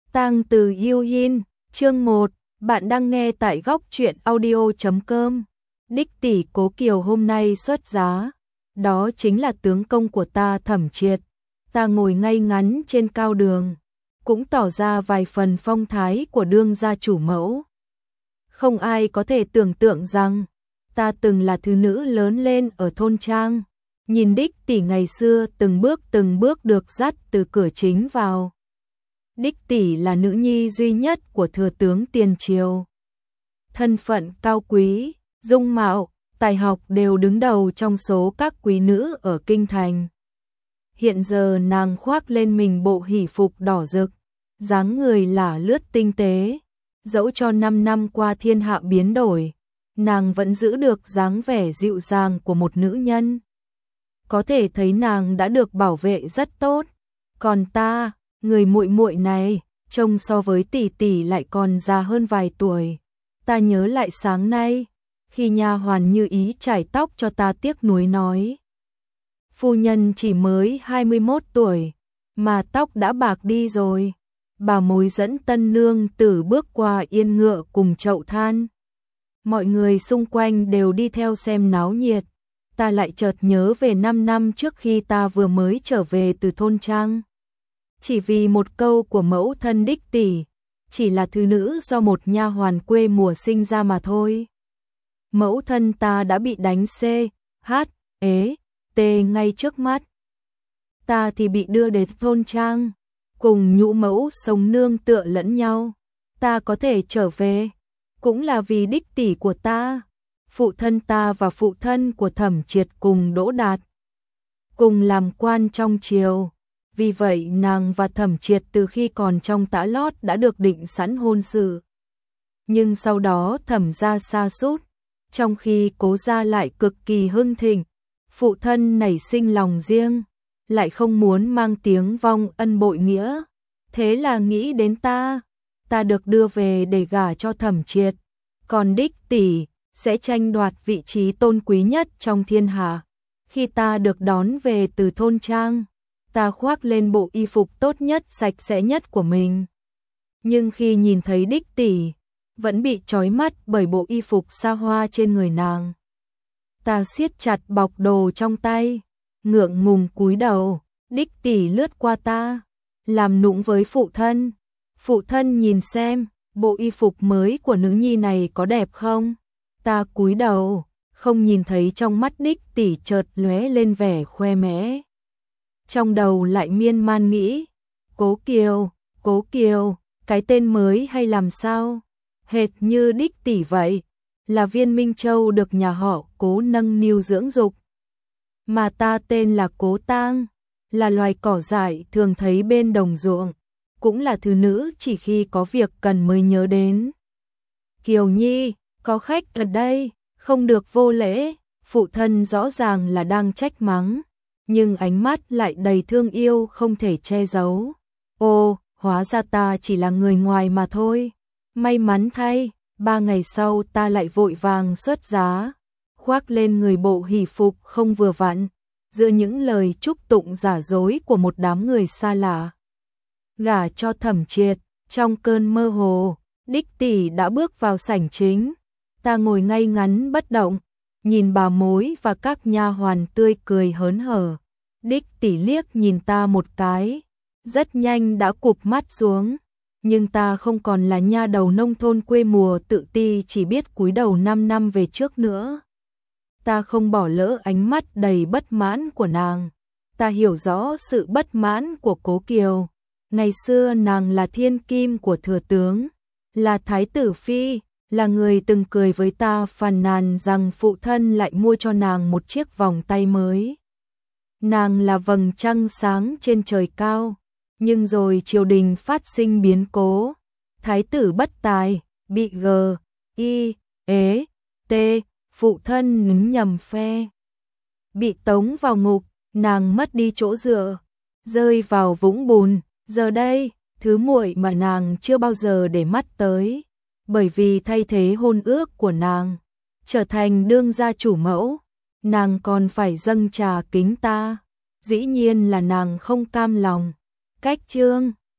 Tang từ yêu hin, chương 1, bạn đang nghe tại góc truyện audio.com. Đích tỷ Cố Kiều hôm nay xuất giá, đó chính là tướng công của ta Thẩm Triệt. Ta ngồi ngay ngắn trên cao đường, cũng tỏ ra vài phần phong thái của đương gia chủ mẫu. Không ai có thể tưởng tượng rằng ta từng là thứ nữ lớn lên ở thôn trang, nhìn đích tỷ ngày xưa từng bước được dắt từ cửa chính vào. Đích tỷ là nữ nhi duy nhất của thừa tướng tiền triều. Thân phận cao quý, dung mạo, tài học đều đứng đầu trong số các quý nữ ở kinh thành. Hiện giờ nàng khoác lên mình bộ hỷ phục đỏ rực, dáng người lả lướt tinh tế, dẫu cho 5 năm qua thiên hạ biến đổi, nàng vẫn giữ được dáng vẻ dịu dàng của một nữ nhân. Có thể thấy nàng đã được bảo vệ rất tốt, còn ta, người muội muội này, trông so với tỷ tỷ lại còn già hơn vài tuổi. Ta nhớ lại sáng nay, khi nha hoàn Như Ý chải tóc cho ta tiếc nuối nói: phu nhân chỉ mới 21 tuổi, mà tóc đã bạc đi rồi. Bà mối dẫn tân nương tử bước qua yên ngựa cùng chậu than. Mọi người xung quanh đều đi theo xem náo nhiệt. Ta lại chợt nhớ về 5 năm trước khi ta vừa mới trở về từ thôn trang. Chỉ vì một câu của mẫu thân đích tỷ, chỉ là thứ nữ do một nha hoàn quê mùa sinh ra mà thôi. Mẫu thân ta đã bị đánh CHT ngay trước mắt. Ta thì bị đưa đến thôn trang, cùng nhũ mẫu sống nương tựa lẫn nhau. Ta có thể trở về, cũng là vì đích tỷ của ta. Phụ thân ta và phụ thân của Thẩm Triệt cùng đỗ đạt, cùng làm quan trong triều. Vì vậy nàng và Thẩm Triệt từ khi còn trong tã lót đã được định sẵn hôn sự. Nhưng sau đó Thẩm gia sa sút, trong khi Cố gia lại cực kỳ hưng thịnh. Phụ thân nảy sinh lòng riêng, lại không muốn mang tiếng vong ân bội nghĩa. Thế là nghĩ đến ta được đưa về để gả cho Thẩm Triệt. Còn đích tỷ sẽ tranh đoạt vị trí tôn quý nhất trong thiên hạ. Khi ta được đón về từ thôn trang, ta khoác lên bộ y phục tốt nhất sạch sẽ nhất của mình. Nhưng khi nhìn thấy đích tỷ, vẫn bị chói mắt bởi bộ y phục xa hoa trên người nàng. Ta siết chặt bọc đồ trong tay, ngượng ngùng cúi đầu. Đích tỷ lướt qua ta, làm nũng với phụ thân. Phụ thân nhìn xem, bộ y phục mới của nữ nhi này có đẹp không? Ta cúi đầu, không nhìn thấy trong mắt đích tỷ chợt lóe lên vẻ khoe mẽ. Trong đầu lại miên man nghĩ, Cố Kiều, cái tên mới hay làm sao? Hệt như đích tỷ vậy, là viên Minh Châu được nhà họ Cố nâng niu dưỡng dục. Mà ta tên là Cố Tang, là loài cỏ dại thường thấy bên đồng ruộng, cũng là thứ nữ chỉ khi có việc cần mới nhớ đến. Kiều Nhi, có khách ở đây, không được vô lễ. Phụ thân rõ ràng là đang trách mắng, nhưng ánh mắt lại đầy thương yêu không thể che giấu. Ô, hóa ra ta chỉ là người ngoài mà thôi. May mắn thay, 3 ngày sau ta lại vội vàng xuất giá, khoác lên người bộ hỷ phục không vừa vặn, giữa những lời chúc tụng giả dối của một đám người xa lạ. Gả cho Thẩm Triệt, trong cơn mơ hồ, đích tỷ đã bước vào sảnh chính. Ta ngồi ngay ngắn bất động, nhìn bà mối và các nha hoàn tươi cười hớn hở. Đích tỷ liếc nhìn ta một cái, rất nhanh đã cụp mắt xuống. Nhưng ta không còn là nha đầu nông thôn quê mùa tự ti chỉ biết cúi đầu 5 năm về trước nữa. Ta không bỏ lỡ ánh mắt đầy bất mãn của nàng. Ta hiểu rõ sự bất mãn của Cố Kiều. Ngày xưa nàng là thiên kim của thừa tướng, là thái tử phi, là người từng cười với ta phàn nàn rằng phụ thân lại mua cho nàng một chiếc vòng tay mới. Nàng là vầng trăng sáng trên trời cao. Nhưng rồi triều đình phát sinh biến cố, thái tử bất tài, bị G.I.E.T. phụ thân nín nhầm phe, bị tống vào ngục, nàng mất đi chỗ dựa, rơi vào vũng bùn. Giờ đây, thứ muội mà nàng chưa bao giờ để mắt tới, bởi vì thay thế hôn ước của nàng, trở thành đương gia chủ mẫu, nàng còn phải dâng trà kính ta. Dĩ nhiên là nàng không cam lòng. Cách chương